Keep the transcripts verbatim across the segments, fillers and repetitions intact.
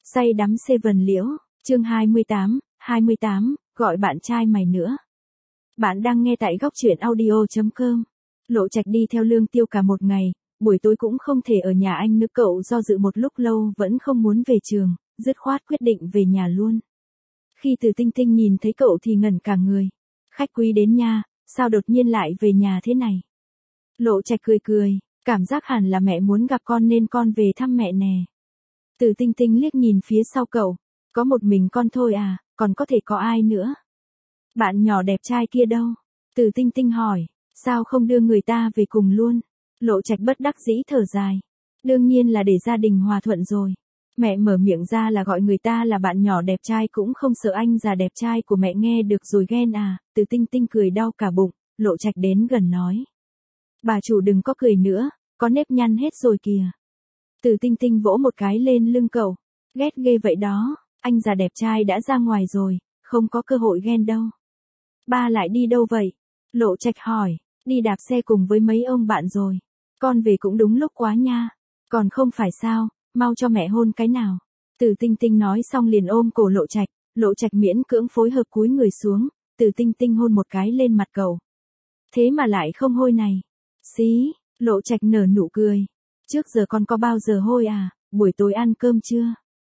Say đắm Seven Liễu, chương hai mươi tám, hai mươi tám, gọi bạn trai mày nữa. Bạn đang nghe tại góc truyện audio chấm com. Lộ Trạch đi theo Lương Tiêu cả một ngày, buổi tối cũng không thể ở nhà anh nữa, cậu do dự một lúc lâu vẫn không muốn về trường, dứt khoát quyết định về nhà luôn. Khi Từ Tinh Tinh nhìn thấy cậu thì ngẩn cả người. Khách quý đến nha, sao đột nhiên lại về nhà thế này? Lộ Trạch cười cười, cảm giác hẳn là mẹ muốn gặp con nên con về thăm mẹ nè. Từ Tinh Tinh liếc nhìn phía sau cậu, có một mình con thôi à, còn có thể có ai nữa? Bạn nhỏ đẹp trai kia đâu? Từ Tinh Tinh hỏi, sao không đưa người ta về cùng luôn? Lộ Trạch bất đắc dĩ thở dài. Đương nhiên là để gia đình hòa thuận rồi. Mẹ mở miệng ra là gọi người ta là bạn nhỏ đẹp trai cũng không sợ anh già đẹp trai của mẹ nghe được rồi ghen à? Từ Tinh Tinh cười đau cả bụng, Lộ Trạch đến gần nói. Bà chủ đừng có cười nữa, có nếp nhăn hết rồi kìa. Từ Tinh Tinh vỗ một cái lên lưng cậu, ghét ghê vậy đó, anh già đẹp trai đã ra ngoài rồi, không có cơ hội ghen đâu. Ba lại đi đâu vậy? Lộ Trạch hỏi, đi đạp xe cùng với mấy ông bạn rồi. Con về cũng đúng lúc quá nha. Còn không phải sao, mau cho mẹ hôn cái nào. Từ Tinh Tinh nói xong liền ôm cổ Lộ Trạch, Lộ Trạch miễn cưỡng phối hợp cúi người xuống, Từ Tinh Tinh hôn một cái lên mặt cậu. Thế mà lại không hôi này. Xí, Lộ Trạch nở nụ cười. Trước giờ con có bao giờ hôi à, buổi tối ăn cơm chưa?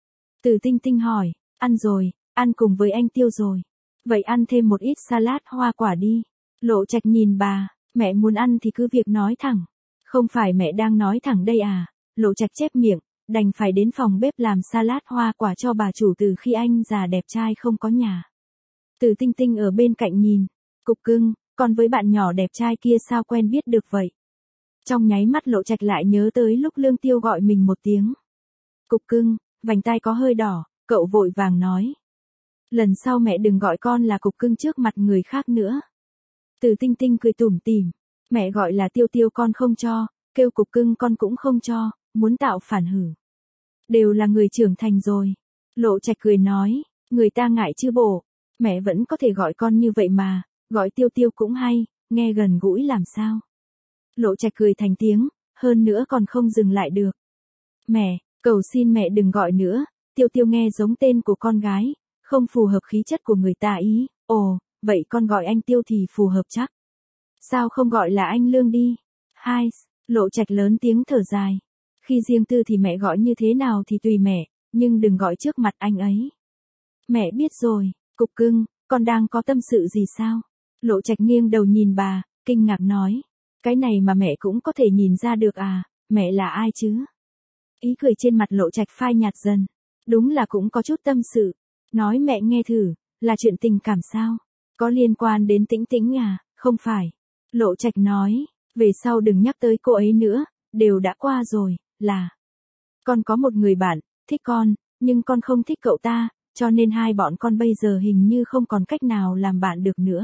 Từ Tinh Tinh hỏi, ăn rồi, ăn cùng với anh Tiêu rồi. Vậy ăn thêm một ít salad hoa quả đi. Lộ Trạch nhìn bà, mẹ muốn ăn thì cứ việc nói thẳng. Không phải mẹ đang nói thẳng đây à? Lộ Trạch chép miệng, đành phải đến phòng bếp làm salad hoa quả cho bà chủ từ khi anh già đẹp trai không có nhà. Từ Tinh Tinh ở bên cạnh nhìn, cục cưng, con với bạn nhỏ đẹp trai kia sao quen biết được vậy? Trong nháy mắt Lộ Trạch lại nhớ tới lúc Lương Tiêu gọi mình một tiếng. Cục cưng, vành tai có hơi đỏ, cậu vội vàng nói. Lần sau mẹ đừng gọi con là cục cưng trước mặt người khác nữa. Từ Tinh Tinh cười tủm tỉm, mẹ gọi là Tiêu Tiêu con không cho, kêu cục cưng con cũng không cho, muốn tạo phản hử. Đều là người trưởng thành rồi. Lộ Trạch cười nói, người ta ngại chứ bộ, mẹ vẫn có thể gọi con như vậy mà, gọi Tiêu Tiêu cũng hay, nghe gần gũi làm sao. Lộ Trạch cười thành tiếng, hơn nữa còn không dừng lại được. Mẹ, cầu xin mẹ đừng gọi nữa, Tiêu Tiêu nghe giống tên của con gái, không phù hợp khí chất của người ta ý. Ồ, vậy con gọi anh Tiêu thì phù hợp chắc. Sao không gọi là anh Lương đi? Hai, Lộ Trạch lớn tiếng thở dài. Khi riêng tư thì mẹ gọi như thế nào thì tùy mẹ, nhưng đừng gọi trước mặt anh ấy. Mẹ biết rồi, cục cưng, con đang có tâm sự gì sao? Lộ Trạch nghiêng đầu nhìn bà, kinh ngạc nói. Cái này mà mẹ cũng có thể nhìn ra được à, mẹ là ai chứ? Ý cười trên mặt Lộ Trạch phai nhạt dần. Đúng là cũng có chút tâm sự. Nói mẹ nghe thử, là chuyện tình cảm sao? Có liên quan đến Tĩnh Tĩnh à? Không phải. Lộ Trạch nói, về sau đừng nhắc tới cô ấy nữa, đều đã qua rồi, là. Con có một người bạn, thích con, nhưng con không thích cậu ta, cho nên hai bọn con bây giờ hình như không còn cách nào làm bạn được nữa.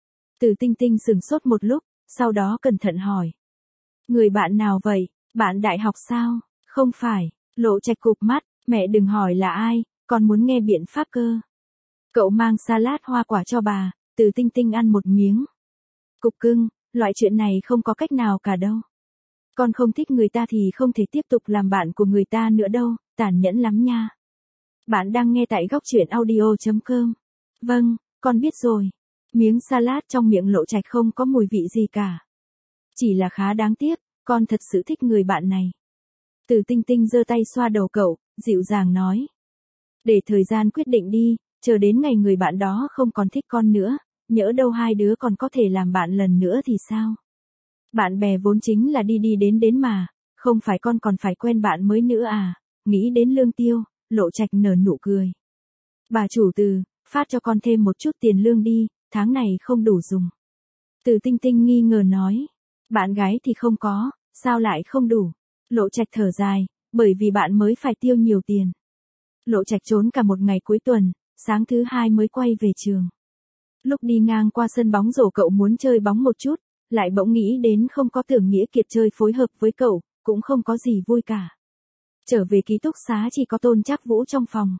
Từ Tinh Tinh sửng sốt một lúc, sau đó cẩn thận hỏi. Người bạn nào vậy, bạn đại học sao? Không phải, Lộ Trạch cụp mắt, mẹ đừng hỏi là ai, con muốn nghe biện pháp cơ. Cậu mang salad hoa quả cho bà, Từ Tinh Tinh ăn một miếng. Cục cưng, loại chuyện này không có cách nào cả đâu. Con không thích người ta thì không thể tiếp tục làm bạn của người ta nữa đâu, tàn nhẫn lắm nha. Bạn đang nghe tại góc truyện audio chấm com. Vâng, con biết rồi. Miếng salad trong miệng Lộ Trạch không có mùi vị gì cả. Chỉ là khá đáng tiếc, con thật sự thích người bạn này. Từ Tinh Tinh giơ tay xoa đầu cậu, dịu dàng nói. Để thời gian quyết định đi, chờ đến ngày người bạn đó không còn thích con nữa, nhỡ đâu hai đứa còn có thể làm bạn lần nữa thì sao? Bạn bè vốn chính là đi đi đến đến mà, không phải con còn phải quen bạn mới nữa à? Nghĩ đến Lương Tiêu, Lộ Trạch nở nụ cười. Bà chủ Từ, phát cho con thêm một chút tiền lương đi, tháng này không đủ dùng. Từ Tinh Tinh nghi ngờ nói. Bạn gái thì không có, sao lại không đủ? Lộ Trạch thở dài, bởi vì bạn mới phải tiêu nhiều tiền. Lộ Trạch trốn cả một ngày cuối tuần, sáng thứ hai mới quay về trường. Lúc đi ngang qua sân bóng rổ cậu muốn chơi bóng một chút, lại bỗng nghĩ đến không có Tưởng Nghĩa Kiệt chơi phối hợp với cậu, cũng không có gì vui cả. Trở về ký túc xá chỉ có Tôn Trác Vũ trong phòng.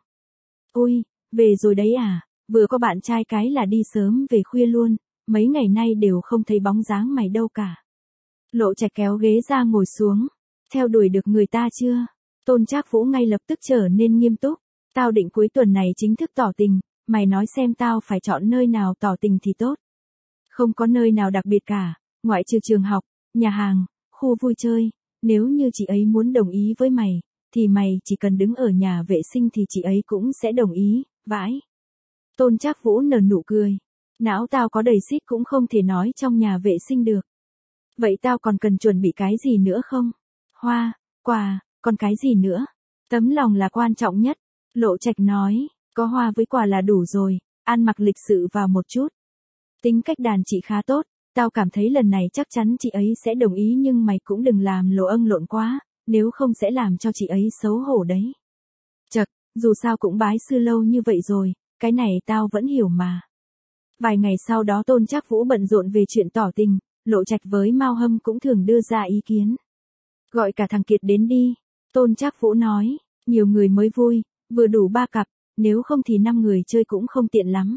Ôi, về rồi đấy à, vừa có bạn trai cái là đi sớm về khuya luôn, mấy ngày nay đều không thấy bóng dáng mày đâu cả. Lộ Trạch kéo ghế ra ngồi xuống, theo đuổi được người ta chưa? Tôn Trác Vũ ngay lập tức trở nên nghiêm túc. Tao định cuối tuần này chính thức tỏ tình, mày nói xem tao phải chọn nơi nào tỏ tình thì tốt. Không có nơi nào đặc biệt cả, ngoại trừ trường học, nhà hàng, khu vui chơi, nếu như chị ấy muốn đồng ý với mày, thì mày chỉ cần đứng ở nhà vệ sinh thì chị ấy cũng sẽ đồng ý, vãi. Tôn Trác Vũ nở nụ cười. Não tao có đầy xít cũng không thể nói trong nhà vệ sinh được. Vậy tao còn cần chuẩn bị cái gì nữa không? Hoa, quà, còn cái gì nữa? Tấm lòng là quan trọng nhất. Lộ Trạch nói, có hoa với quà là đủ rồi, ăn mặc lịch sự vào một chút. Tính cách đàn chị khá tốt, tao cảm thấy lần này chắc chắn chị ấy sẽ đồng ý nhưng mày cũng đừng làm lồ âng lộn quá, nếu không sẽ làm cho chị ấy xấu hổ đấy. Chật, dù sao cũng bái sư lâu như vậy rồi, cái này tao vẫn hiểu mà. Vài ngày sau đó Tôn Trác Vũ bận rộn về chuyện tỏ tình, Lộ Trạch với Mao Hâm cũng thường đưa ra ý kiến. Gọi cả thằng Kiệt đến đi, Tôn Trác Vũ nói, nhiều người mới vui, vừa đủ ba cặp, nếu không thì năm người chơi cũng không tiện lắm.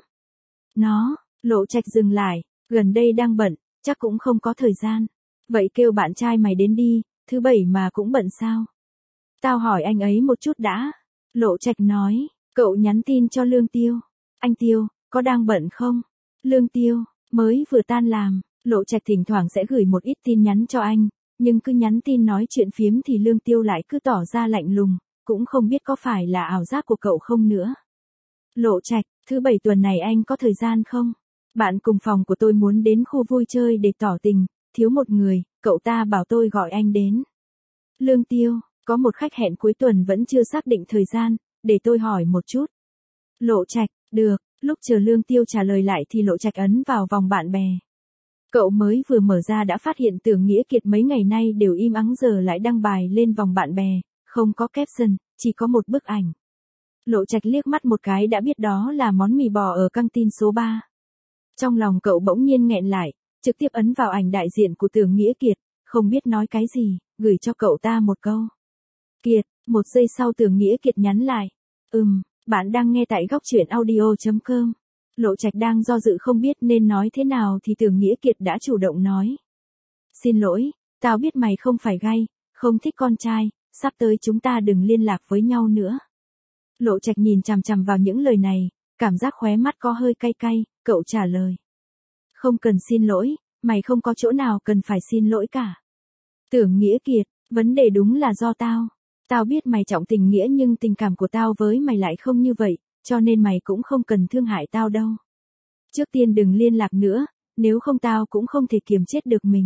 Nó, Lộ Trạch dừng lại, gần đây đang bận, chắc cũng không có thời gian. Vậy kêu bạn trai mày đến đi, thứ bảy mà cũng bận sao? Tao hỏi anh ấy một chút đã. Lộ Trạch nói, cậu nhắn tin cho Lương Tiêu. Anh Tiêu, có đang bận không? Lương Tiêu, mới vừa tan làm. Lộ Trạch thỉnh thoảng sẽ gửi một ít tin nhắn cho anh, nhưng cứ nhắn tin nói chuyện phiếm thì Lương Tiêu lại cứ tỏ ra lạnh lùng, cũng không biết có phải là ảo giác của cậu không nữa. Lộ Trạch, thứ bảy tuần này anh có thời gian không? Bạn cùng phòng của tôi muốn đến khu vui chơi để tỏ tình, thiếu một người, cậu ta bảo tôi gọi anh đến. Lương Tiêu, có một khách hẹn cuối tuần vẫn chưa xác định thời gian, để tôi hỏi một chút. Lộ Trạch, được, lúc chờ Lương Tiêu trả lời lại thì Lộ Trạch ấn vào vòng bạn bè. Cậu mới vừa mở ra đã phát hiện Tưởng Nghĩa Kiệt mấy ngày nay đều im ắng giờ lại đăng bài lên vòng bạn bè, không có caption, chỉ có một bức ảnh. Lộ Trạch liếc mắt một cái đã biết đó là món mì bò ở căng tin số ba. Trong lòng cậu bỗng nhiên nghẹn lại, trực tiếp ấn vào ảnh đại diện của Tưởng Nghĩa Kiệt, không biết nói cái gì, gửi cho cậu ta một câu. Kiệt, một giây sau Tưởng Nghĩa Kiệt nhắn lại. Ừm, bạn đang nghe tại góc truyện audio chấm com. Lộ Trạch đang do dự không biết nên nói thế nào thì Tưởng Nghĩa Kiệt đã chủ động nói. Xin lỗi, tao biết mày không phải gay, không thích con trai, sắp tới chúng ta đừng liên lạc với nhau nữa. Lộ Trạch nhìn chằm chằm vào những lời này, cảm giác khóe mắt có hơi cay cay, cậu trả lời. Không cần xin lỗi, mày không có chỗ nào cần phải xin lỗi cả. Tưởng Nghĩa Kiệt, vấn đề đúng là do tao. Tao biết mày trọng tình nghĩa nhưng tình cảm của tao với mày lại không như vậy, cho nên mày cũng không cần thương hại tao đâu. Trước tiên đừng liên lạc nữa, nếu không tao cũng không thể kiềm chết được mình.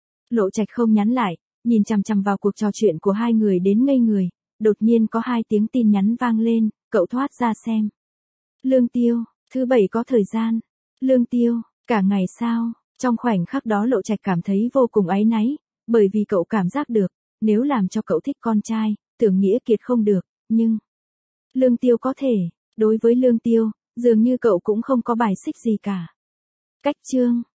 Lộ Trạch không nhắn lại, nhìn chằm chằm vào cuộc trò chuyện của hai người đến ngây người, đột nhiên có hai tiếng tin nhắn vang lên, cậu thoát ra xem. Lương Tiêu, thứ bảy có thời gian. Lương Tiêu, cả ngày sao? Trong khoảnh khắc đó Lộ Trạch cảm thấy vô cùng áy náy, bởi vì cậu cảm giác được, nếu làm cho cậu thích con trai, Tưởng Nghĩa Kiệt không được, nhưng Lương Tiêu có thể, đối với Lương Tiêu, dường như cậu cũng không có bài xích gì cả. Cách chương